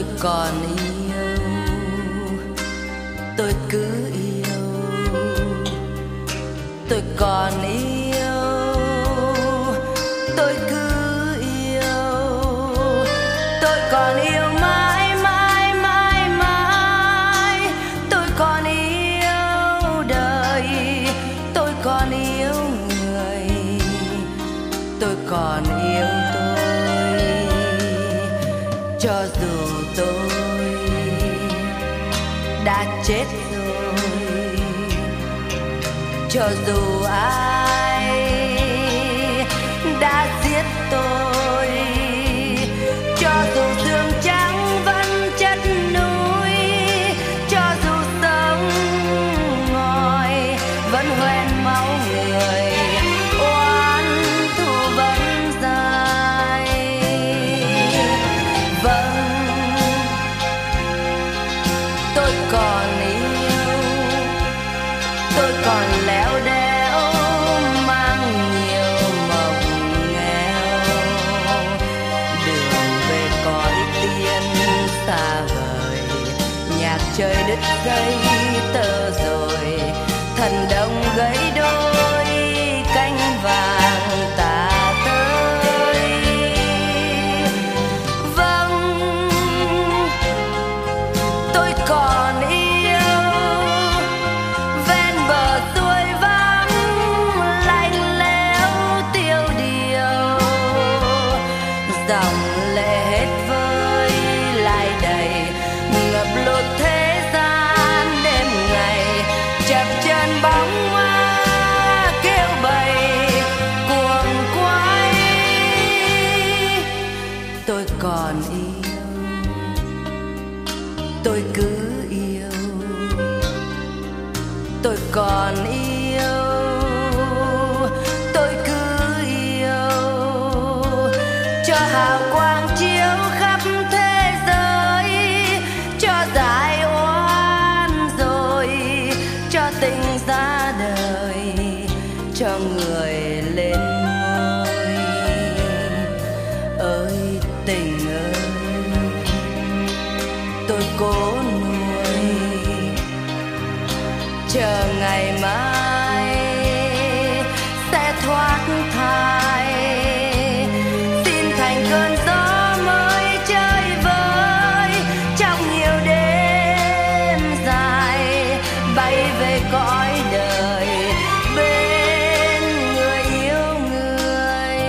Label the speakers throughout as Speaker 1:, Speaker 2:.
Speaker 1: tôi còn yêu, tôi cứ yêu, tôi còn yêu, tôi cứ yêu, tôi còn yêu mãi mãi mãi mãi, tôi còn yêu đời, tôi còn yêu người, tôi còn yêu tôi, cho dù tôi đã chết rồi, cho dù ai đã giết tôi, cho dù xương trắng vẫn chất núi, cho dù sông ngòi vẫn hoen máu người, oán thù vẫn dài. Vâng, tôi còn yêu, tôi còn léo đéo mang nhiều mộng nghèo, đường về cõi tiên xa vời, nhạc trời đứt dây tơ rồi, thần đông gãy đôi cánh vàng tà tới. Vâng, tôi còn yêu ven bờ xuôi vắng lạnh lẽo tiêu điều, dòng lệ hết vơi lại đầy, ngập lụt thế gian đêm ngày, chập chân bóng hoa kêu bầy cuồng quay. Tôi còn yêu, tôi cứ yêu, tôi còn yêu, tôi cứ yêu, cho hào quang chiếu khắp thế giới, cho giải oan rồi, cho tình ra đời, cho người lên ngôi. Ơi tình ơi, tôi cố nuôi, chờ ngày mai sẽ thoát thai, xin thành cơn gió mới chơi vơi trong nhiều đêm dài, bay về cõi đời bên người yêu người.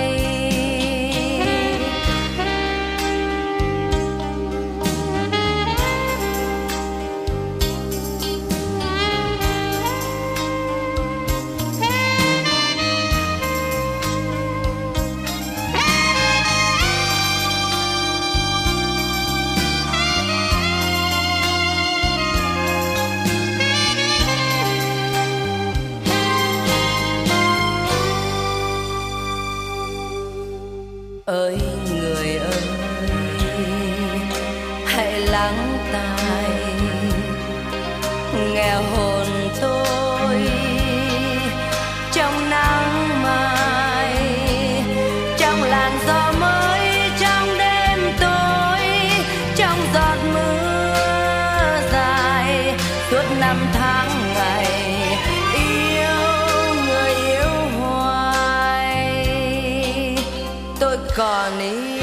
Speaker 1: Ơi người ơi, hãy lắng tai, nghe hồn tôi trong nắng mai, trong làn gió mới, trong đêm tối, trong giọt mưa dài, suốt năm tháng ngày yêu người yêu hoài. Tôi còn yêu,